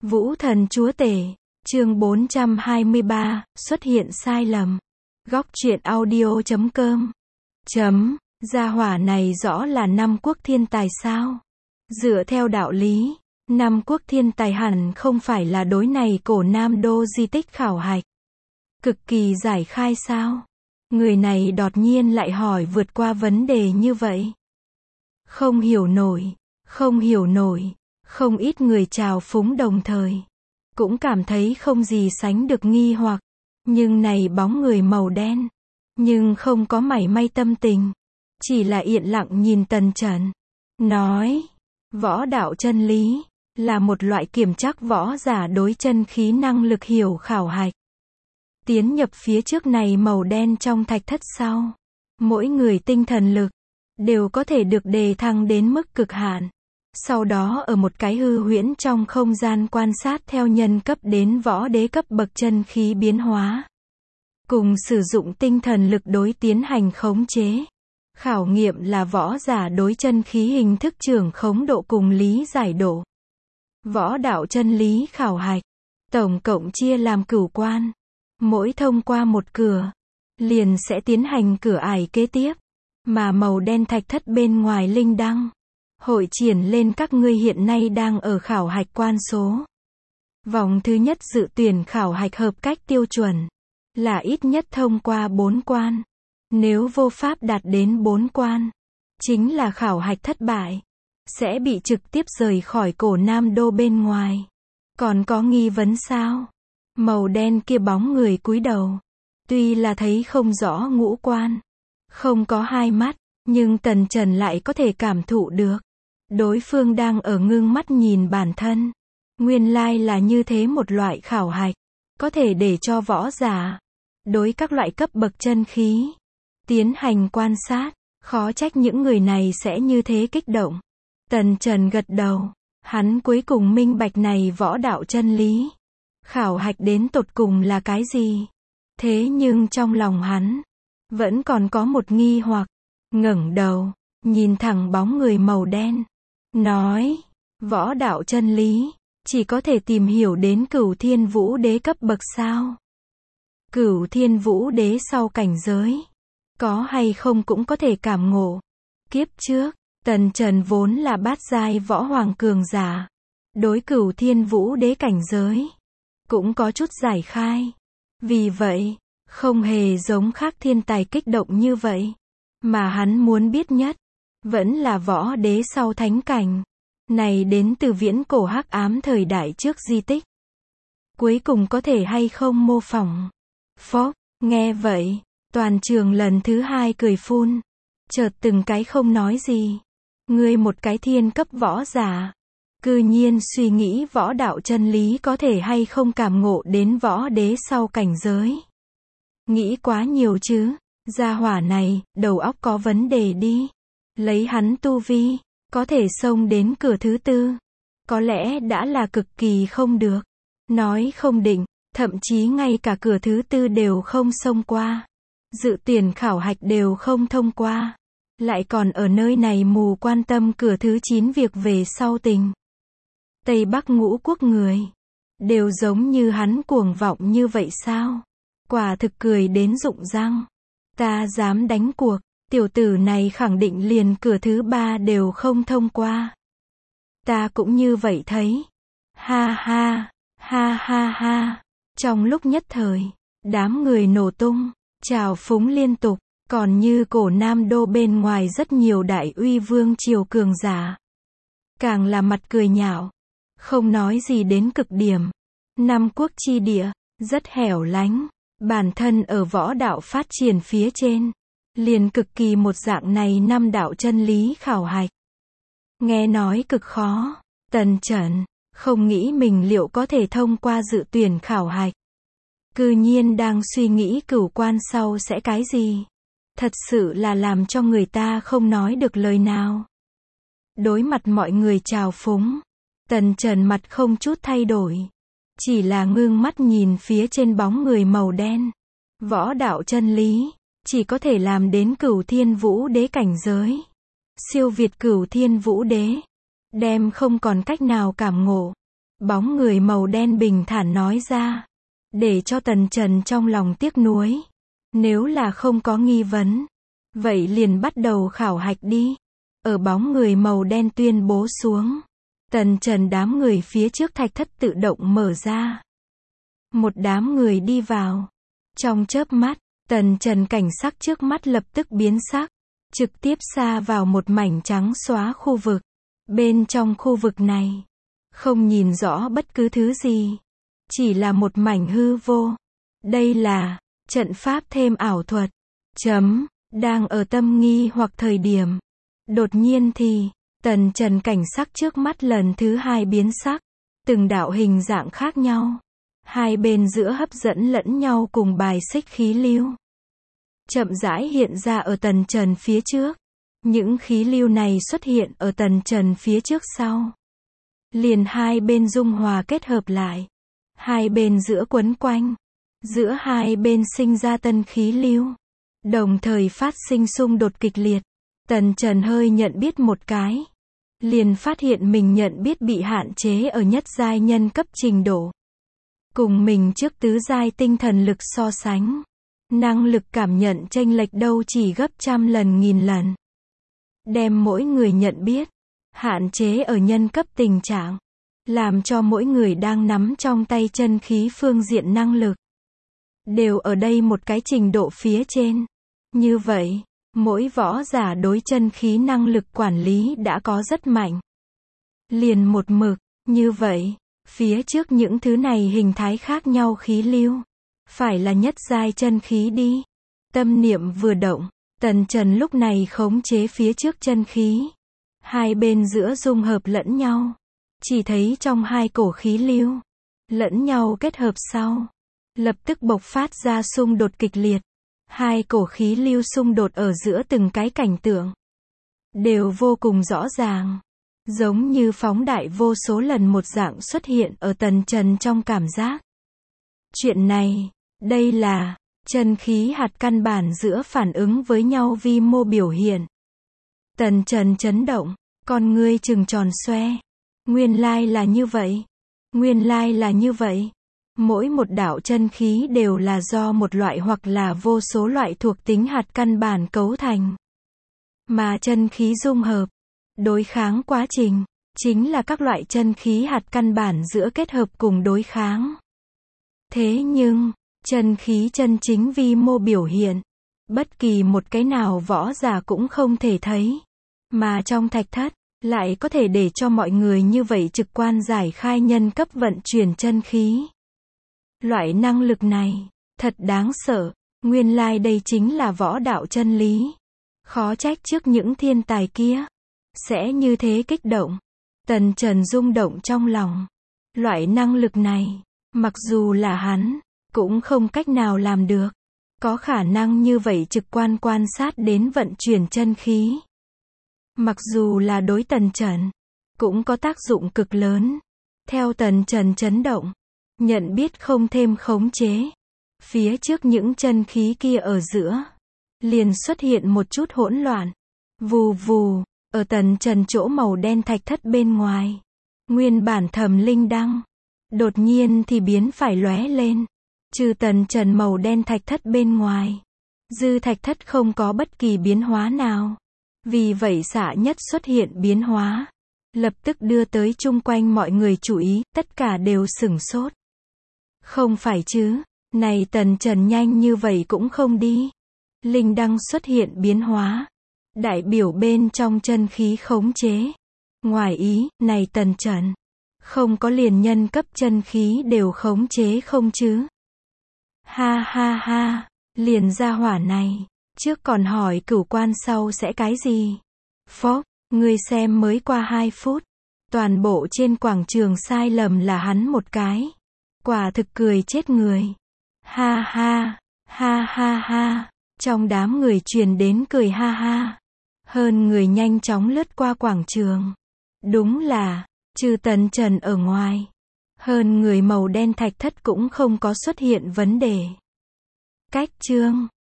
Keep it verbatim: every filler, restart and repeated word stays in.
Vũ thần chúa tể, chương bốn trăm hai mươi ba, xuất hiện sai lầm. Góc truyện audio chấm com. Chấm, gia hỏa này rõ là năm quốc thiên tài sao? Dựa theo đạo lý, năm quốc thiên tài hẳn không phải là đối này cổ Nam Đô di tích khảo hạch. Cực kỳ giải khai sao? Người này đột nhiên lại hỏi vượt qua vấn đề như vậy. Không hiểu nổi, không hiểu nổi. Không ít người trào phúng đồng thời. Cũng cảm thấy không gì sánh được nghi hoặc. Nhưng này bóng người màu đen. Nhưng không có mảy may tâm tình. Chỉ là yên lặng nhìn Tần Chẩn. Nói, võ đạo chân lý, là một loại kiểm trắc võ giả đối chân khí năng lực hiểu khảo hạch. Tiến nhập phía trước này màu đen trong thạch thất sau. Mỗi người tinh thần lực, đều có thể được đề thăng đến mức cực hạn. Sau đó ở một cái hư huyễn trong không gian quan sát theo nhân cấp đến võ đế cấp bậc chân khí biến hóa. Cùng sử dụng tinh thần lực đối tiến hành khống chế. Khảo nghiệm là võ giả đối chân khí hình thức trưởng khống độ cùng lý giải độ. Võ đạo chân lý khảo hạch. Tổng cộng chia làm cửu quan. Mỗi thông qua một cửa, liền sẽ tiến hành cửa ải kế tiếp. Mà màu đen thạch thất bên ngoài linh đăng. Hội triển lên các ngươi hiện nay đang ở khảo hạch quan số. Vòng thứ nhất dự tuyển khảo hạch hợp cách tiêu chuẩn. Là ít nhất thông qua bốn quan. Nếu vô pháp đạt đến bốn quan. Chính là khảo hạch thất bại. Sẽ bị trực tiếp rời khỏi cổ Nam Đô bên ngoài. Còn có nghi vấn sao? Màu đen kia bóng người cúi đầu. Tuy là thấy không rõ ngũ quan. Không có hai mắt. Nhưng Tần Chẩn lại có thể cảm thụ được. Đối phương đang ở ngưng mắt nhìn bản thân. Nguyên lai là như thế một loại khảo hạch. Có thể để cho võ giả. Đối các loại cấp bậc chân khí. Tiến hành quan sát. Khó trách những người này sẽ như thế kích động. Tần Chẩn gật đầu. Hắn cuối cùng minh bạch này võ đạo chân lý. Khảo hạch đến tột cùng là cái gì? Thế nhưng trong lòng hắn. Vẫn còn có một nghi hoặc. Ngẩng đầu. Nhìn thẳng bóng người màu đen. Nói, võ đạo chân lý, chỉ có thể tìm hiểu đến cửu thiên vũ đế cấp bậc sao. Cửu thiên vũ đế sau cảnh giới, có hay không cũng có thể cảm ngộ. Kiếp trước, Tần Chẩn vốn là bát giai võ hoàng cường giả. Đối cửu thiên vũ đế cảnh giới, cũng có chút giải khai. Vì vậy, không hề giống khác thiên tài kích động như vậy. Mà hắn muốn biết nhất. Vẫn là võ đế sau thánh cảnh. Này đến từ viễn cổ hắc ám thời đại trước di tích. Cuối cùng có thể hay không mô phỏng. Phốc, nghe vậy, toàn trường lần thứ hai cười phun. Chợt từng cái không nói gì. Ngươi một cái thiên cấp võ giả. Cư nhiên suy nghĩ võ đạo chân lý có thể hay không cảm ngộ đến võ đế sau cảnh giới. Nghĩ quá nhiều chứ. Gia hỏa này, đầu óc có vấn đề đi. Lấy hắn tu vi, có thể xông đến cửa thứ tư. Có lẽ đã là cực kỳ không được. Nói không định, thậm chí ngay cả cửa thứ tư đều không xông qua. Dự tuyển khảo hạch đều không thông qua. Lại còn ở nơi này mù quan tâm cửa thứ chín việc về sau tình. Tây Bắc ngũ quốc người. Đều giống như hắn cuồng vọng như vậy sao? Quả thực cười đến rụng răng. Ta dám đánh cuộc. Tiểu tử này khẳng định liền cửa thứ ba đều không thông qua. Ta cũng như vậy thấy. Ha ha, ha ha ha. Trong lúc nhất thời, đám người nổ tung, trào phúng liên tục, còn như cổ Nam Đô bên ngoài rất nhiều đại uy vương triều cường giả. Càng là mặt cười nhạo, không nói gì đến cực điểm. Năm quốc chi địa, rất hẻo lánh, bản thân ở võ đạo phát triển phía trên. Liền cực kỳ một dạng này năm đạo chân lý khảo hạch. Nghe nói cực khó, Tần Chẩn, không nghĩ mình liệu có thể thông qua dự tuyển khảo hạch. Cư nhiên đang suy nghĩ cửu quan sau sẽ cái gì. Thật sự là làm cho người ta không nói được lời nào. Đối mặt mọi người trào phúng, Tần Chẩn mặt không chút thay đổi. Chỉ là ngưng mắt nhìn phía trên bóng người màu đen. Võ đạo chân lý. Chỉ có thể làm đến cửu thiên vũ đế cảnh giới. Siêu việt cửu thiên vũ đế. Đem không còn cách nào cảm ngộ. Bóng người màu đen bình thản nói ra. Để cho Tần Trần trong lòng tiếc nuối. Nếu là không có nghi vấn, vậy liền bắt đầu khảo hạch đi. Ở bóng người màu đen tuyên bố xuống. Tần Trần đám người phía trước thạch thất tự động mở ra. Một đám người đi vào. Trong chớp mắt, Tần Trần cảnh sắc trước mắt lập tức biến sắc. Trực tiếp xa vào một mảnh trắng xóa khu vực. Bên trong khu vực này, không nhìn rõ bất cứ thứ gì. Chỉ là một mảnh hư vô. Đây là trận pháp thêm ảo thuật. Chấm, đang ở tâm nghi hoặc thời điểm. Đột nhiên thì, Tần Trần cảnh sắc trước mắt lần thứ hai biến sắc. Từng đạo hình dạng khác nhau. Hai bên giữa hấp dẫn lẫn nhau cùng bài xích khí lưu. Chậm rãi hiện ra ở Tần Trần phía trước. Những khí lưu này xuất hiện ở Tần Trần phía trước sau. Liền hai bên dung hòa kết hợp lại. Hai bên giữa quấn quanh. Giữa hai bên sinh ra tân khí lưu. Đồng thời phát sinh xung đột kịch liệt. Tần Trần hơi nhận biết một cái. Liền phát hiện mình nhận biết bị hạn chế ở nhất giai nhân cấp trình độ. Cùng mình trước tứ giai tinh thần lực so sánh. Năng lực cảm nhận chênh lệch đâu chỉ gấp trăm lần nghìn lần. Đem mỗi người nhận biết. Hạn chế ở nhân cấp tình trạng. Làm cho mỗi người đang nắm trong tay chân khí phương diện năng lực. Đều ở đây một cái trình độ phía trên. Như vậy, mỗi võ giả đối chân khí năng lực quản lý đã có rất mạnh. Liền một mực, như vậy, phía trước những thứ này hình thái khác nhau khí lưu. Phải là nhất giai chân khí đi. Tâm niệm vừa động, Tần Trần lúc này khống chế phía trước chân khí. Hai bên giữa dung hợp lẫn nhau. Chỉ thấy trong hai cổ khí lưu, lẫn nhau kết hợp sau. Lập tức bộc phát ra xung đột kịch liệt. Hai cổ khí lưu xung đột ở giữa từng cái cảnh tượng. Đều vô cùng rõ ràng. Giống như phóng đại vô số lần một dạng xuất hiện ở Tần Trần trong cảm giác. Chuyện này, đây là chân khí hạt căn bản giữa phản ứng với nhau vi mô biểu hiện. Tần Trần chấn động, con ngươi trừng tròn xoe. Nguyên lai là như vậy. Nguyên lai là như vậy. Mỗi một đạo chân khí đều là do một loại hoặc là vô số loại thuộc tính hạt căn bản cấu thành. Mà chân khí dung hợp, đối kháng quá trình, chính là các loại chân khí hạt căn bản giữa kết hợp cùng đối kháng. Thế nhưng, chân khí chân chính vi mô biểu hiện, bất kỳ một cái nào võ giả cũng không thể thấy. Mà trong thạch thất, lại có thể để cho mọi người như vậy trực quan giải khai nhân cấp vận chuyển chân khí. Loại năng lực này, thật đáng sợ, nguyên lai đây chính là võ đạo chân lý. Khó trách trước những thiên tài kia, sẽ như thế kích động. Tần Trần rung động trong lòng. Loại năng lực này, mặc dù là hắn, cũng không cách nào làm được. Có khả năng như vậy trực quan quan sát đến vận chuyển chân khí. Mặc dù là đối Tần Trần, cũng có tác dụng cực lớn. Theo Tần Trần chấn động, nhận biết không thêm khống chế. Phía trước những chân khí kia ở giữa, liền xuất hiện một chút hỗn loạn. Vù vù, ở Tần Trần chỗ màu đen thạch thất bên ngoài. Nguyên bản thầm linh đăng, đột nhiên thì biến phải lóe lên. Trừ Tần Trần màu đen thạch thất bên ngoài, dư thạch thất không có bất kỳ biến hóa nào. Vì vậy xạ nhất xuất hiện biến hóa. Lập tức đưa tới chung quanh mọi người chú ý, tất cả đều sửng sốt. Không phải chứ, này Tần Trần nhanh như vậy cũng không đi. Linh đăng xuất hiện biến hóa. Đại biểu bên trong chân khí khống chế. Ngoài ý, này Tần Trần, không có liền nhân cấp chân khí đều khống chế không chứ. Ha ha ha, liền ra hỏa này. Trước còn hỏi cửu quan sau sẽ cái gì? Phốc, người xem mới qua hai phút. Toàn bộ trên quảng trường sai lầm là hắn một cái. Quả thực cười chết người. Ha ha, ha ha ha. Trong đám người truyền đến cười ha ha. Hơn người nhanh chóng lướt qua quảng trường. Đúng là, trừ Tần Trần ở ngoài. Hơn người màu đen thạch thất cũng không có xuất hiện vấn đề. Cách chương